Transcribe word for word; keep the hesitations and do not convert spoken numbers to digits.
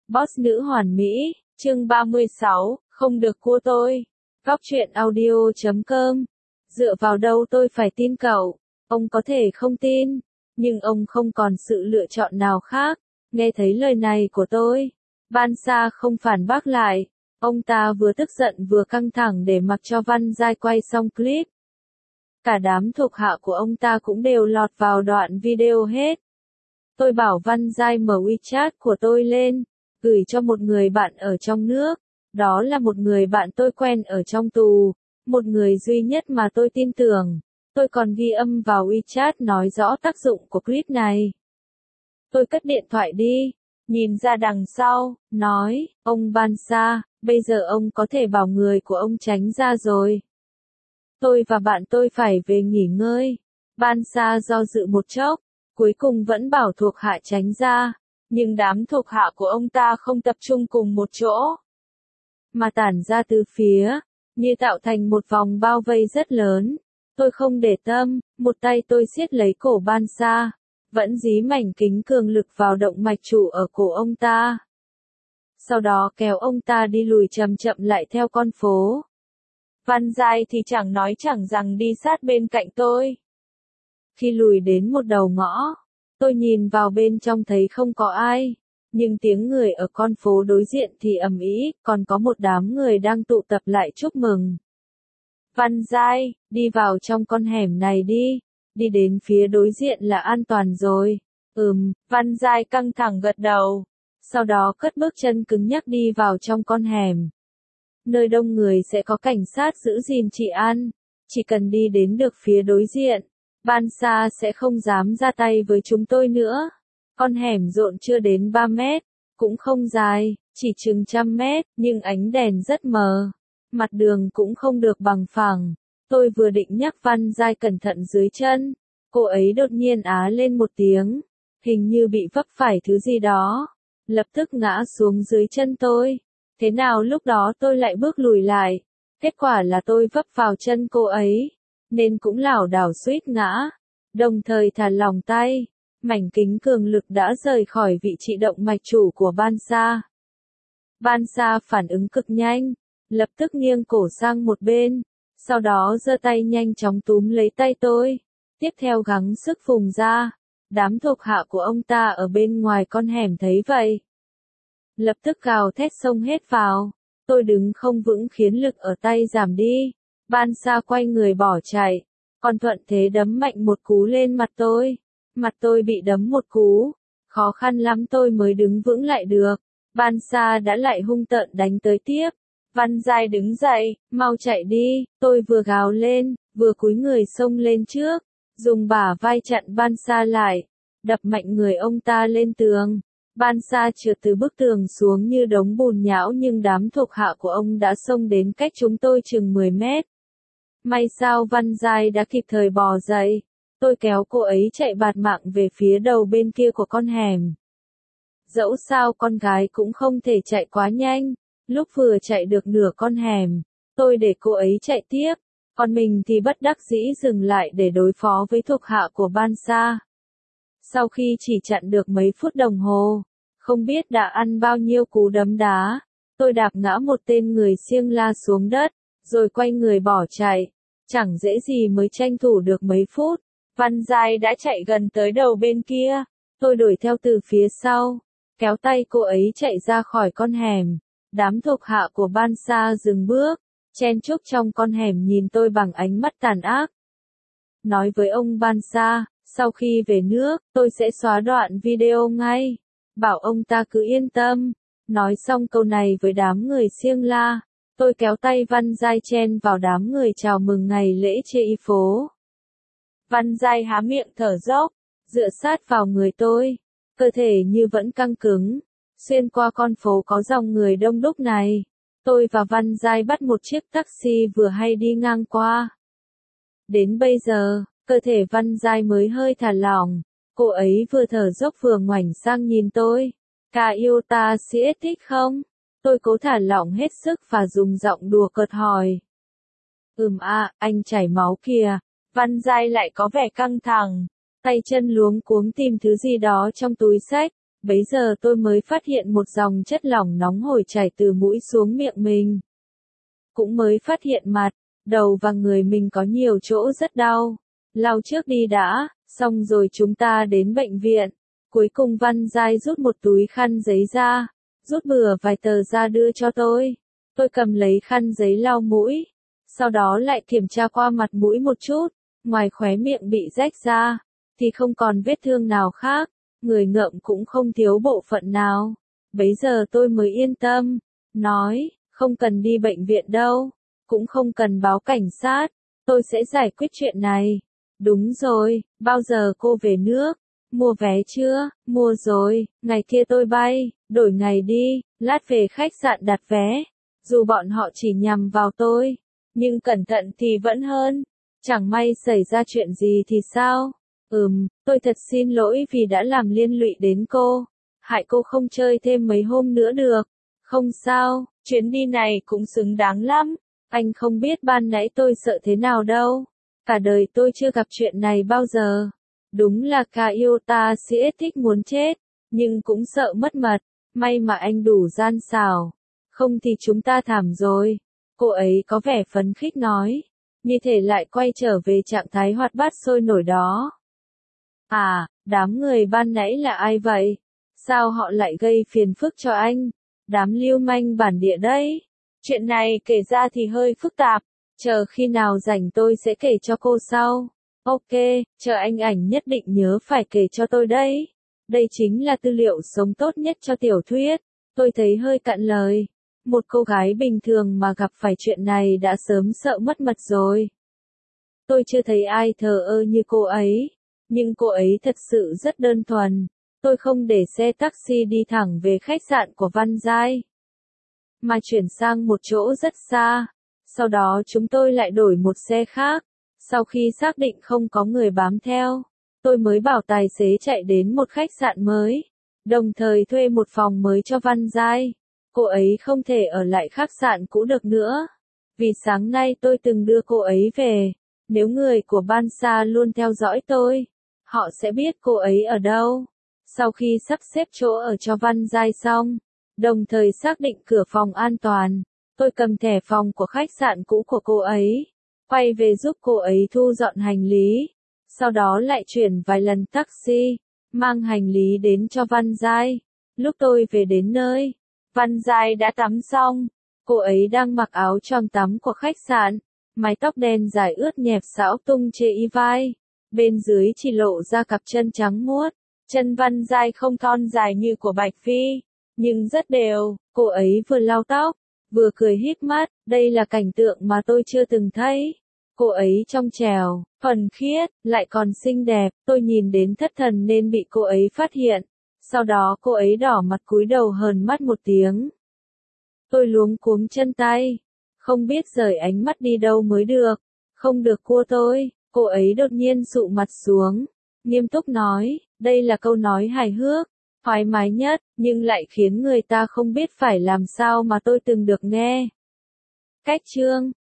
Boss nữ hoàn mỹ, chương ba mươi sáu, không được cua tôi. Góc truyện audio chấm com. Dựa vào đâu tôi phải tin cậu? Ông có thể không tin, nhưng ông không còn sự lựa chọn nào khác. Nghe thấy lời này của tôi, Van Sa không phản bác lại. Ông ta vừa tức giận vừa căng thẳng để mặc cho Văn Giai quay xong clip. Cả đám thuộc hạ của ông ta cũng đều lọt vào đoạn video hết. Tôi bảo Văn Giai mở WeChat của tôi lên, gửi cho một người bạn ở trong nước. Đó là một người bạn tôi quen ở trong tù, một người duy nhất mà tôi tin tưởng. Tôi còn ghi âm vào WeChat nói rõ tác dụng của clip này. Tôi cất điện thoại đi, nhìn ra đằng sau, nói, ông Van Sa, bây giờ ông có thể bảo người của ông tránh ra rồi. Tôi và bạn tôi phải về nghỉ ngơi. Van Sa do dự một chốc, cuối cùng vẫn bảo thuộc hạ tránh ra, nhưng đám thuộc hạ của ông ta không tập trung cùng một chỗ, mà tản ra từ phía, như tạo thành một vòng bao vây rất lớn. Tôi không để tâm, một tay tôi siết lấy cổ Van Sa, vẫn dí mảnh kính cường lực vào động mạch chủ ở cổ ông ta. Sau đó kéo ông ta đi lùi chậm chậm lại theo con phố. Văn Giai thì chẳng nói chẳng rằng đi sát bên cạnh tôi. Khi lùi đến một đầu ngõ, tôi nhìn vào bên trong thấy không có ai, nhưng tiếng người ở con phố đối diện thì ầm ĩ, còn có một đám người đang tụ tập lại chúc mừng. Văn Giai, đi vào trong con hẻm này đi, đi đến phía đối diện là an toàn rồi. Ừm, Văn Giai căng thẳng gật đầu, sau đó cất bước chân cứng nhắc đi vào trong con hẻm. Nơi đông người sẽ có cảnh sát giữ gìn trị an, chỉ cần đi đến được phía đối diện, Van Sa sẽ không dám ra tay với chúng tôi nữa. Con hẻm rộng chưa đến ba mét, cũng không dài, chỉ chừng trăm mét, nhưng ánh đèn rất mờ. Mặt đường cũng không được bằng phẳng. Tôi vừa định nhắc Văn Giai cẩn thận dưới chân, cô ấy đột nhiên á lên một tiếng, hình như bị vấp phải thứ gì đó, lập tức ngã xuống dưới chân tôi. Thế nào lúc đó tôi lại bước lùi lại, kết quả là tôi vấp vào chân cô ấy, nên cũng lảo đảo suýt ngã, đồng thời thả lỏng tay, mảnh kính cường lực đã rời khỏi vị trí động mạch chủ của Van Sa. Van Sa phản ứng cực nhanh, lập tức nghiêng cổ sang một bên, sau đó giơ tay nhanh chóng túm lấy tay tôi, tiếp theo gắng sức phùng ra. Đám thuộc hạ của ông ta ở bên ngoài con hẻm thấy vậy, lập tức gào thét xông hết vào. Tôi đứng không vững khiến lực ở tay giảm đi. Van Sa quay người bỏ chạy, còn thuận thế đấm mạnh một cú lên mặt tôi. Mặt tôi bị đấm một cú, khó khăn lắm tôi mới đứng vững lại được. Van Sa đã lại hung tợn đánh tới tiếp. Văn Giai đứng dậy, mau chạy đi, tôi vừa gào lên, vừa cúi người xông lên trước, dùng bả vai chặn Van Sa lại, đập mạnh người ông ta lên tường. Van Sa trượt từ bức tường xuống như đống bùn nhão, nhưng đám thuộc hạ của ông đã xông đến cách chúng tôi chừng mười mét. May sao Văn Giai đã kịp thời bò dậy, tôi kéo cô ấy chạy bạt mạng về phía đầu bên kia của con hẻm. Dẫu sao con gái cũng không thể chạy quá nhanh, lúc vừa chạy được nửa con hẻm, tôi để cô ấy chạy tiếp, còn mình thì bất đắc dĩ dừng lại để đối phó với thuộc hạ của Van Sa. Sau khi chỉ chặn được mấy phút đồng hồ, không biết đã ăn bao nhiêu cú đấm đá, tôi đạp ngã một tên người siêng la xuống đất, rồi quay người bỏ chạy. Chẳng dễ gì mới tranh thủ được mấy phút, Văn Giai đã chạy gần tới đầu bên kia. Tôi đuổi theo từ phía sau, kéo tay cô ấy chạy ra khỏi con hẻm. Đám thuộc hạ của Van Sa dừng bước, chen chúc trong con hẻm nhìn tôi bằng ánh mắt tàn ác. Nói với ông Van Sa, sau khi về nước, tôi sẽ xóa đoạn video ngay. Bảo ông ta cứ yên tâm. Nói xong câu này với đám người siêng la, tôi kéo tay Văn Giai chen vào đám người chào mừng ngày lễ trên y phố. Văn Giai há miệng thở dốc, dựa sát vào người tôi, cơ thể như vẫn căng cứng. Xuyên qua con phố có dòng người đông đúc này, tôi và Văn Giai bắt một chiếc taxi vừa hay đi ngang qua. Đến bây giờ, cơ thể Văn Giai mới hơi thả lỏng, cô ấy vừa thở dốc vừa ngoảnh sang nhìn tôi. Ca yêu ta siết thích không? Tôi cố thả lỏng hết sức và dùng giọng đùa cợt hỏi. Ừm à, anh chảy máu kìa. Văn Giai lại có vẻ căng thẳng, tay chân luống cuống tìm thứ gì đó trong túi xách, Bấy giờ tôi mới phát hiện một dòng chất lỏng nóng hổi chảy từ mũi xuống miệng mình. Cũng mới phát hiện mặt, đầu và người mình có nhiều chỗ rất đau. Lau trước đi đã, xong rồi chúng ta đến bệnh viện. Cuối cùng Văn Giai rút một túi khăn giấy ra, rút bừa vài tờ ra đưa cho tôi. Tôi cầm lấy khăn giấy lau mũi, sau đó lại kiểm tra qua mặt mũi một chút, ngoài khóe miệng bị rách ra, thì không còn vết thương nào khác, người ngợm cũng không thiếu bộ phận nào. Bấy giờ tôi mới yên tâm, nói, không cần đi bệnh viện đâu, cũng không cần báo cảnh sát, tôi sẽ giải quyết chuyện này. Đúng rồi, bao giờ cô về nước? Mua vé chưa? Mua rồi, ngày kia tôi bay, đổi ngày đi, lát về khách sạn đặt vé. Dù bọn họ chỉ nhằm vào tôi, nhưng cẩn thận thì vẫn hơn. Chẳng may xảy ra chuyện gì thì sao? Ừm, tôi thật xin lỗi vì đã làm liên lụy đến cô. Hại cô không chơi thêm mấy hôm nữa được. Không sao, chuyến đi này cũng xứng đáng lắm. Anh không biết ban nãy tôi sợ thế nào đâu. Cả đời tôi chưa gặp chuyện này bao giờ. Đúng là ca yêu ta sẽ thích muốn chết, nhưng cũng sợ mất mật. May mà anh đủ gian xảo. Không thì chúng ta thảm rồi. Cô ấy có vẻ phấn khích nói. Như thể lại quay trở về trạng thái hoạt bát sôi nổi đó. À, đám người ban nãy là ai vậy? Sao họ lại gây phiền phức cho anh? Đám lưu manh bản địa đấy. Chuyện này kể ra thì hơi phức tạp. Chờ khi nào rảnh tôi sẽ kể cho cô sau. Ok, chờ anh ảnh nhất định nhớ phải kể cho tôi đấy. Đây chính là tư liệu sống tốt nhất cho tiểu thuyết. Tôi thấy hơi cạn lời. Một cô gái bình thường mà gặp phải chuyện này đã sớm sợ mất mật rồi. Tôi chưa thấy ai thờ ơ như cô ấy. Nhưng cô ấy thật sự rất đơn thuần. Tôi không để xe taxi đi thẳng về khách sạn của Văn Giai, mà chuyển sang một chỗ rất xa. Sau đó chúng tôi lại đổi một xe khác. Sau khi xác định không có người bám theo, tôi mới bảo tài xế chạy đến một khách sạn mới, đồng thời thuê một phòng mới cho Văn Giai. Cô ấy không thể ở lại khách sạn cũ được nữa, vì sáng nay tôi từng đưa cô ấy về. Nếu người của Ban Sa luôn theo dõi tôi, họ sẽ biết cô ấy ở đâu. Sau khi sắp xếp chỗ ở cho Văn Giai xong, đồng thời xác định cửa phòng an toàn, tôi cầm thẻ phòng của khách sạn cũ của cô ấy, quay về giúp cô ấy thu dọn hành lý. Sau đó lại chuyển vài lần taxi, mang hành lý đến cho Văn Giai. Lúc tôi về đến nơi, Văn Giai đã tắm xong. Cô ấy đang mặc áo choàng tắm của khách sạn, mái tóc đen dài ướt nhẹp xõa tung chê y vai. Bên dưới chỉ lộ ra cặp chân trắng muốt. Chân Văn Giai không thon dài như của Bạch Phi, nhưng rất đều. Cô ấy vừa lau tóc, vừa cười híp mắt. Đây là cảnh tượng mà tôi chưa từng thấy. Cô ấy trong trẻo, thuần khiết, lại còn xinh đẹp. Tôi nhìn đến thất thần nên bị cô ấy phát hiện. Sau đó cô ấy đỏ mặt cúi đầu hờn mắt một tiếng. Tôi luống cuống chân tay, không biết rời ánh mắt đi đâu mới được. Không được cua tôi. Cô ấy đột nhiên sụ mặt xuống, nghiêm túc nói, đây là câu nói hài hước, thoải mái nhất, nhưng lại khiến người ta không biết phải làm sao mà tôi từng được nghe. Cách chương